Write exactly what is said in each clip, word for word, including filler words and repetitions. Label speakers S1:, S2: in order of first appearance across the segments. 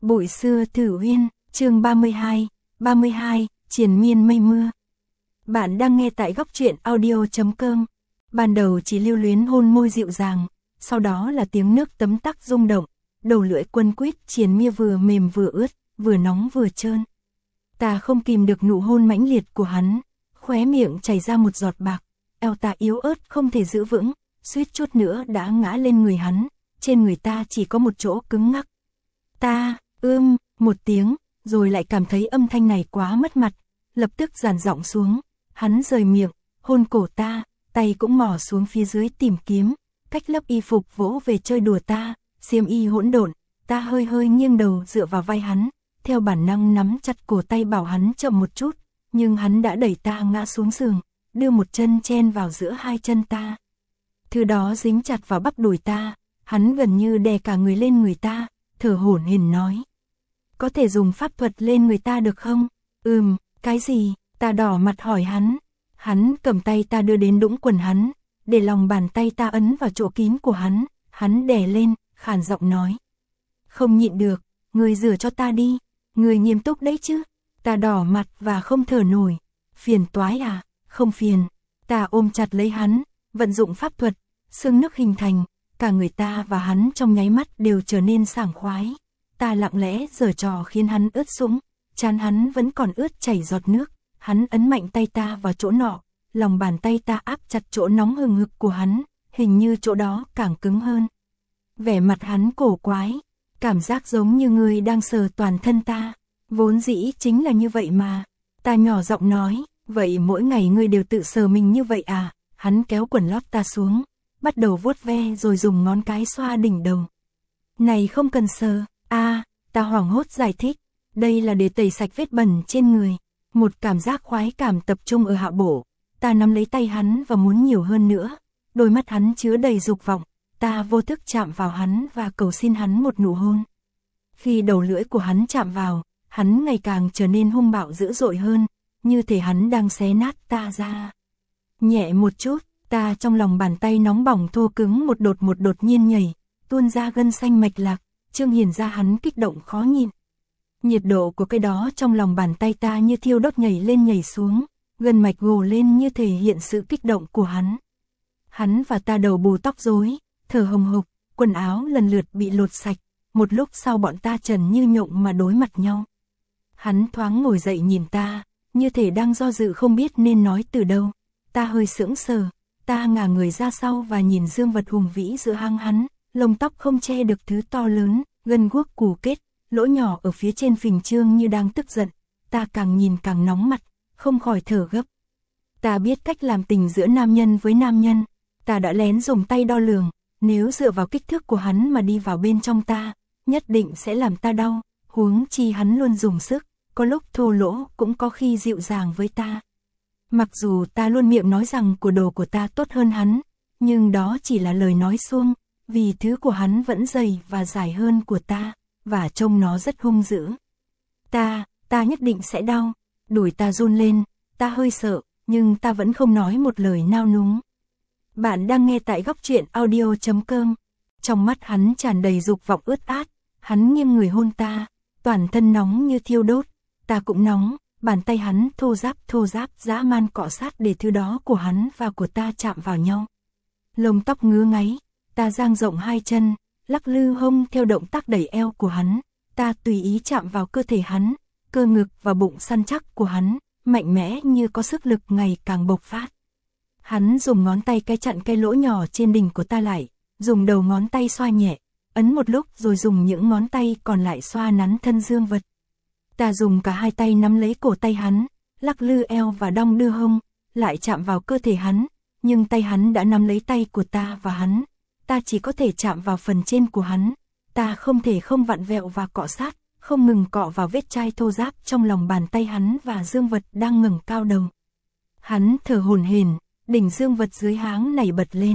S1: Bụi xưa Thử Uyên, chương ba mươi hai, ba mươi hai, triền miên mây mưa. Bạn đang nghe tại góc truyện audio chấm com. Ban đầu chỉ lưu luyến hôn môi dịu dàng, sau đó là tiếng nước tấm tắc rung động, đầu lưỡi quấn quýt triền mia vừa mềm vừa ướt, vừa nóng vừa trơn. Ta không kìm được nụ hôn mãnh liệt của hắn, khóe miệng chảy ra một giọt bạc, eo ta yếu ớt không thể giữ vững, suýt chút nữa đã ngã lên người hắn, trên người ta chỉ có một chỗ cứng ngắc. Ta, ưm, một tiếng, rồi lại cảm thấy âm thanh này quá mất mặt, lập tức dàn giọng xuống, hắn rời miệng, hôn cổ ta, tay cũng mò xuống phía dưới tìm kiếm, cách lớp y phục vỗ về chơi đùa ta, xiêm y hỗn độn, ta hơi hơi nghiêng đầu dựa vào vai hắn, theo bản năng nắm chặt cổ tay bảo hắn chậm một chút, nhưng hắn đã đẩy ta ngã xuống giường, đưa một chân chen vào giữa hai chân ta. Thứ đó dính chặt vào bắp đùi ta, hắn gần như đè cả người lên người ta, thở hổn hển nói. Có thể dùng pháp thuật lên người ta được không? Ừm, cái gì? Ta đỏ mặt hỏi hắn. Hắn cầm tay ta đưa đến đũng quần hắn, để lòng bàn tay ta ấn vào chỗ kín của hắn, hắn đè lên, khàn giọng nói. Không nhịn được, người rửa cho ta đi, người nghiêm túc đấy chứ. Ta đỏ mặt và không thở nổi. Phiền toái à? Không phiền. Ta ôm chặt lấy hắn, vận dụng pháp thuật, xương nước hình thành, cả người ta và hắn trong nháy mắt đều trở nên sảng khoái. Ta lặng lẽ giở trò khiến hắn ướt sũng, trán hắn vẫn còn ướt chảy giọt nước, hắn ấn mạnh tay ta vào chỗ nọ, lòng bàn tay ta áp chặt chỗ nóng hừng hực của hắn, hình như chỗ đó càng cứng hơn. Vẻ mặt hắn cổ quái, cảm giác giống như người đang sờ toàn thân ta, vốn dĩ chính là như vậy mà. Ta nhỏ giọng nói, vậy mỗi ngày ngươi đều tự sờ mình như vậy à? Hắn kéo quần lót ta xuống, bắt đầu vuốt ve rồi dùng ngón cái xoa đỉnh đầu. Này không cần sờ. À, ta hoảng hốt giải thích, đây là để tẩy sạch vết bẩn trên người. Một cảm giác khoái cảm tập trung ở hạ bộ, ta nắm lấy tay hắn và muốn nhiều hơn nữa. Đôi mắt hắn chứa đầy dục vọng, ta vô thức chạm vào hắn và cầu xin hắn một nụ hôn. Khi đầu lưỡi của hắn chạm vào, hắn ngày càng trở nên hung bạo dữ dội hơn, như thể hắn đang xé nát ta ra. Nhẹ một chút, ta trong lòng bàn tay nóng bỏng thô cứng một đột một đột nhiên nhảy, tuôn ra gân xanh mạch lạc. Trương hiển ra hắn kích động khó nhịn. Nhiệt độ của cái đó trong lòng bàn tay ta như thiêu đốt nhảy lên nhảy xuống, gân mạch gồ lên như thể hiện sự kích động của hắn. Hắn và ta đầu bù tóc rối, thở hồng hộc, quần áo lần lượt bị lột sạch, một lúc sau bọn ta trần như nhộng mà đối mặt nhau. Hắn thoáng ngồi dậy nhìn ta, như thể đang do dự không biết nên nói từ đâu. Ta hơi sững sờ, ta ngả người ra sau và nhìn dương vật hùng vĩ giữa hang hắn. Lông tóc không che được thứ to lớn, gân guốc củ kết, lỗ nhỏ ở phía trên phình trương như đang tức giận. Ta càng nhìn càng nóng mặt, không khỏi thở gấp. Ta biết cách làm tình giữa nam nhân với nam nhân. Ta đã lén dùng tay đo lường, nếu dựa vào kích thước của hắn mà đi vào bên trong ta, nhất định sẽ làm ta đau. Huống chi hắn luôn dùng sức, có lúc thô lỗ cũng có khi dịu dàng với ta. Mặc dù ta luôn miệng nói rằng của đồ của ta tốt hơn hắn, nhưng đó chỉ là lời nói suông. Vì thứ của hắn vẫn dày và dài hơn của ta, và trông nó rất hung dữ. Ta, ta nhất định sẽ đau. Đùi ta run lên, ta hơi sợ, nhưng ta vẫn không nói một lời nao núng. Bạn đang nghe tại góc truyện audio chấm com. Trong mắt hắn tràn đầy dục vọng ướt át, hắn nghiêng người hôn ta, toàn thân nóng như thiêu đốt. Ta cũng nóng, bàn tay hắn thô ráp thô ráp dã man cọ sát để thứ đó của hắn và của ta chạm vào nhau. Lông tóc ngứa ngáy. Ta dang rộng hai chân, lắc lư hông theo động tác đẩy eo của hắn, ta tùy ý chạm vào cơ thể hắn, cơ ngực và bụng săn chắc của hắn, mạnh mẽ như có sức lực ngày càng bộc phát. Hắn dùng ngón tay cái chặn cái lỗ nhỏ trên đỉnh của ta lại, dùng đầu ngón tay xoa nhẹ, ấn một lúc rồi dùng những ngón tay còn lại xoa nắn thân dương vật. Ta dùng cả hai tay nắm lấy cổ tay hắn, lắc lư eo và đong đưa hông, lại chạm vào cơ thể hắn, nhưng tay hắn đã nắm lấy tay của ta và hắn. Ta chỉ có thể chạm vào phần trên của hắn, ta không thể không vặn vẹo và cọ sát, không ngừng cọ vào vết chai thô ráp trong lòng bàn tay hắn và dương vật đang ngẩng cao đầu. Hắn thở hổn hển, đỉnh dương vật dưới háng nảy bật lên.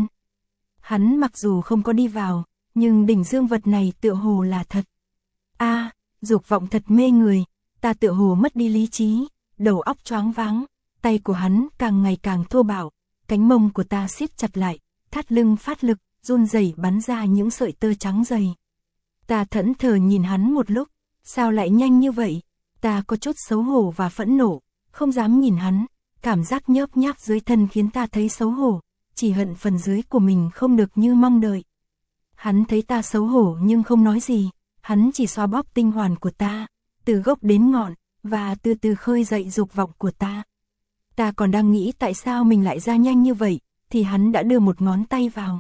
S1: Hắn mặc dù không có đi vào, nhưng đỉnh dương vật này tựa hồ là thật. A, à, dục vọng thật mê người, ta tựa hồ mất đi lý trí, đầu óc choáng váng, tay của hắn càng ngày càng thô bạo, cánh mông của ta siết chặt lại, thắt lưng phát lực, run rẩy bắn ra những sợi tơ trắng dày. Ta thẫn thờ nhìn hắn một lúc, Sao lại nhanh như vậy? Ta có chút xấu hổ và phẫn nộ, không dám nhìn hắn, cảm giác nhớp nháp dưới thân khiến ta thấy xấu hổ, chỉ hận phần dưới của mình không được như mong đợi. Hắn thấy ta xấu hổ nhưng không nói gì, hắn chỉ xoa bóp tinh hoàn của ta, từ gốc đến ngọn, và từ từ khơi dậy dục vọng của ta. Ta còn đang nghĩ tại sao mình lại ra nhanh như vậy, thì hắn đã đưa một ngón tay vào.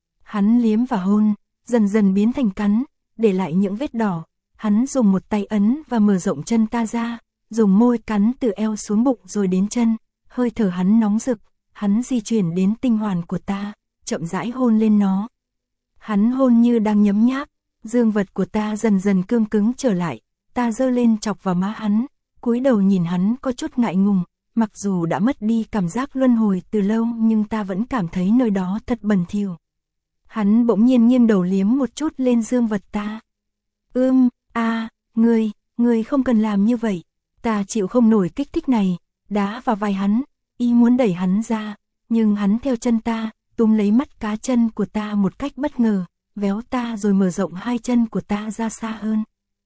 S1: Hắn liếm và hôn, dần dần biến thành cắn, để lại những vết đỏ. Hắn dùng một tay ấn và mở rộng chân ta ra, dùng môi cắn từ eo xuống bụng rồi đến chân, hơi thở hắn nóng rực, hắn di chuyển đến tinh hoàn của ta, chậm rãi hôn lên nó. Hắn hôn như đang nhấm nháp, dương vật của ta dần dần cương cứng trở lại, ta giơ lên chọc vào má hắn, cúi đầu nhìn hắn có chút ngại ngùng, mặc dù đã mất đi cảm giác luân hồi từ lâu nhưng ta vẫn cảm thấy nơi đó thật bẩn thỉu. Hắn bỗng nhiên nghiêng đầu liếm một chút lên dương vật ta. Ưm, a, à, ngươi, ngươi không cần làm như vậy. Ta chịu không nổi kích thích này, đá vào vai hắn, ý muốn đẩy hắn ra, nhưng hắn theo chân ta, túm lấy mắt cá chân của ta một cách bất ngờ, véo ta rồi mở rộng hai chân của ta ra xa hơn.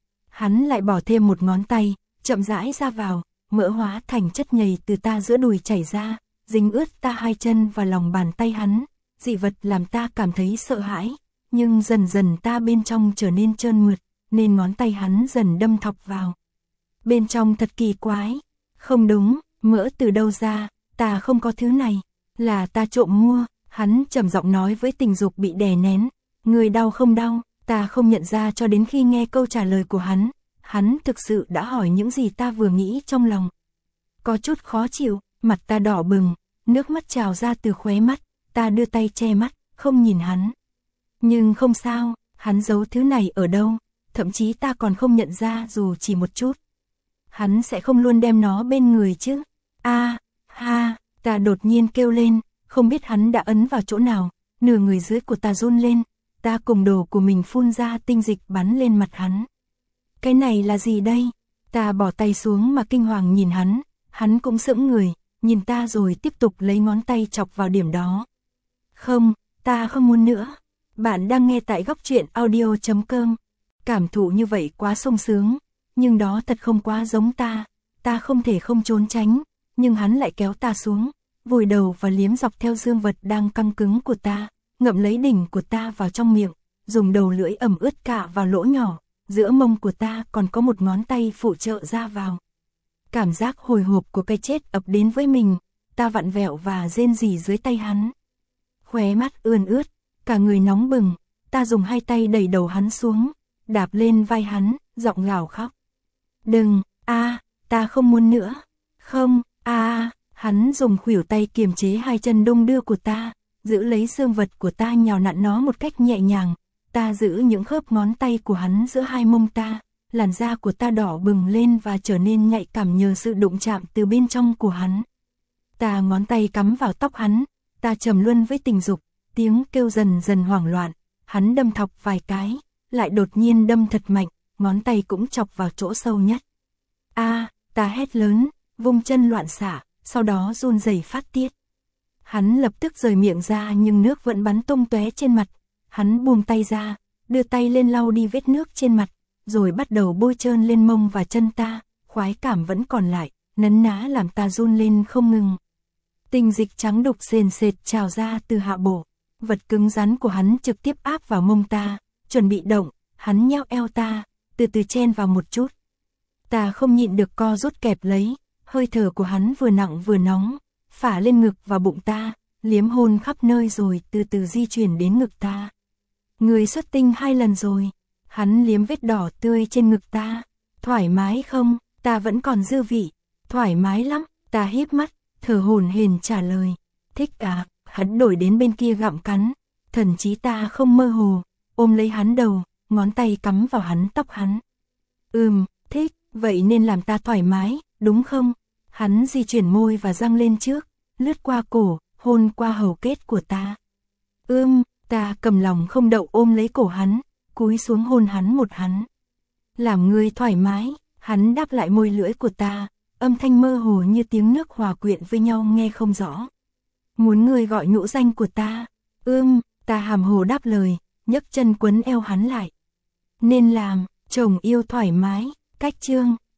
S1: Hắn lại bỏ thêm một ngón tay, chậm rãi ra vào, mỡ hóa thành chất nhầy từ ta giữa đùi chảy ra, dính ướt ta hai chân và lòng bàn tay hắn, dị vật làm ta cảm thấy sợ hãi, nhưng dần dần ta bên trong trở nên trơn mượt, nên ngón tay hắn dần đâm thọc vào. Bên trong thật kỳ quái, không đúng, mỡ từ đâu ra, ta không có thứ này, là ta trộm mua, hắn trầm giọng nói với tình dục bị đè nén, người đau không đau, ta không nhận ra cho đến khi nghe câu trả lời của hắn, hắn thực sự đã hỏi những gì ta vừa nghĩ trong lòng. Có chút khó chịu, mặt ta đỏ bừng, nước mắt trào ra từ khóe mắt, ta đưa tay che mắt, không nhìn hắn. Nhưng không sao, hắn giấu thứ này ở đâu, thậm chí ta còn không nhận ra dù chỉ một chút. Hắn sẽ không luôn đem nó bên người chứ. A, ha, ta đột nhiên kêu lên, không biết hắn đã ấn vào chỗ nào, nửa người dưới của ta run lên, ta cùng đồ của mình phun ra tinh dịch bắn lên mặt hắn. Cái này là gì đây? Ta bỏ tay xuống mà kinh hoàng nhìn hắn, hắn cũng sững người, nhìn ta rồi tiếp tục lấy ngón tay chọc vào điểm đó. Không, ta không muốn nữa. Bạn đang nghe tại góc truyện audio chấm com. Cảm thụ như vậy quá sung sướng, nhưng đó thật không quá giống ta, ta không thể không trốn tránh, nhưng hắn lại kéo ta xuống, vùi đầu và liếm dọc theo dương vật đang căng cứng của ta, ngậm lấy đỉnh của ta vào trong miệng, dùng đầu lưỡi ẩm ướt cạ vào lỗ nhỏ, giữa mông của ta còn có một ngón tay phụ trợ ra vào. Cảm giác hồi hộp của cái chết ập đến với mình, ta vặn vẹo và rên rỉ dưới tay hắn. Khóe mắt ươn ướt, cả người nóng bừng, ta dùng hai tay đẩy đầu hắn xuống, đạp lên vai hắn, giọng gào khóc. Đừng, a, ta không muốn nữa. Không, a, hắn dùng khuỷu tay kiềm chế hai chân đung đưa của ta, giữ lấy xương vật của ta nhào nặn nó một cách nhẹ nhàng. Ta giữ những khớp ngón tay của hắn giữa hai mông ta, làn da của ta đỏ bừng lên và trở nên nhạy cảm nhờ sự đụng chạm từ bên trong của hắn. Ta ngón tay cắm vào tóc hắn, ta trầm luân với tình dục, tiếng kêu dần dần hoảng loạn, hắn đâm thọc vài cái, lại đột nhiên đâm thật mạnh, ngón tay cũng chọc vào chỗ sâu nhất. A, ta hét lớn, vung chân loạn xạ, sau đó run rẩy phát tiết. Hắn lập tức rời miệng ra nhưng nước vẫn bắn tung tóe trên mặt. Hắn buông tay ra, đưa tay lên lau đi vết nước trên mặt, rồi bắt đầu bôi trơn lên mông và chân ta, khoái cảm vẫn còn lại, nấn ná làm ta run lên không ngừng. Tinh dịch trắng đục sền sệt trào ra từ hạ bộ, vật cứng rắn của hắn trực tiếp áp vào mông ta, chuẩn bị động, hắn nheo eo ta, từ từ chen vào một chút. Ta không nhịn được co rút kẹp lấy, hơi thở của hắn vừa nặng vừa nóng, phả lên ngực và bụng ta, liếm hôn khắp nơi rồi từ từ di chuyển đến ngực ta. Người xuất tinh hai lần rồi, hắn liếm vết đỏ tươi trên ngực ta, thoải mái không, ta vẫn còn dư vị, thoải mái lắm, ta híp mắt, thở hổn hển trả lời, thích à, hắn đổi đến bên kia gặm cắn, thần trí ta không mơ hồ, ôm lấy hắn đầu, ngón tay cắm vào hắn tóc hắn. Ừm, thích, vậy nên làm ta thoải mái, đúng không? Hắn di chuyển môi và răng lên trước, lướt qua cổ, hôn qua hầu kết của ta. Ưm, ta cầm lòng không đậu ôm lấy cổ hắn, cúi xuống hôn hắn một hắn. Làm người thoải mái, hắn đáp lại môi lưỡi của ta, âm thanh mơ hồ như tiếng nước hòa quyện với nhau nghe không rõ. Muốn người gọi nhũ danh của ta? Ưm, ta hàm hồ đáp lời, nhấc chân quấn eo hắn lại. Nên làm, Chồng yêu thoải mái, cách chương.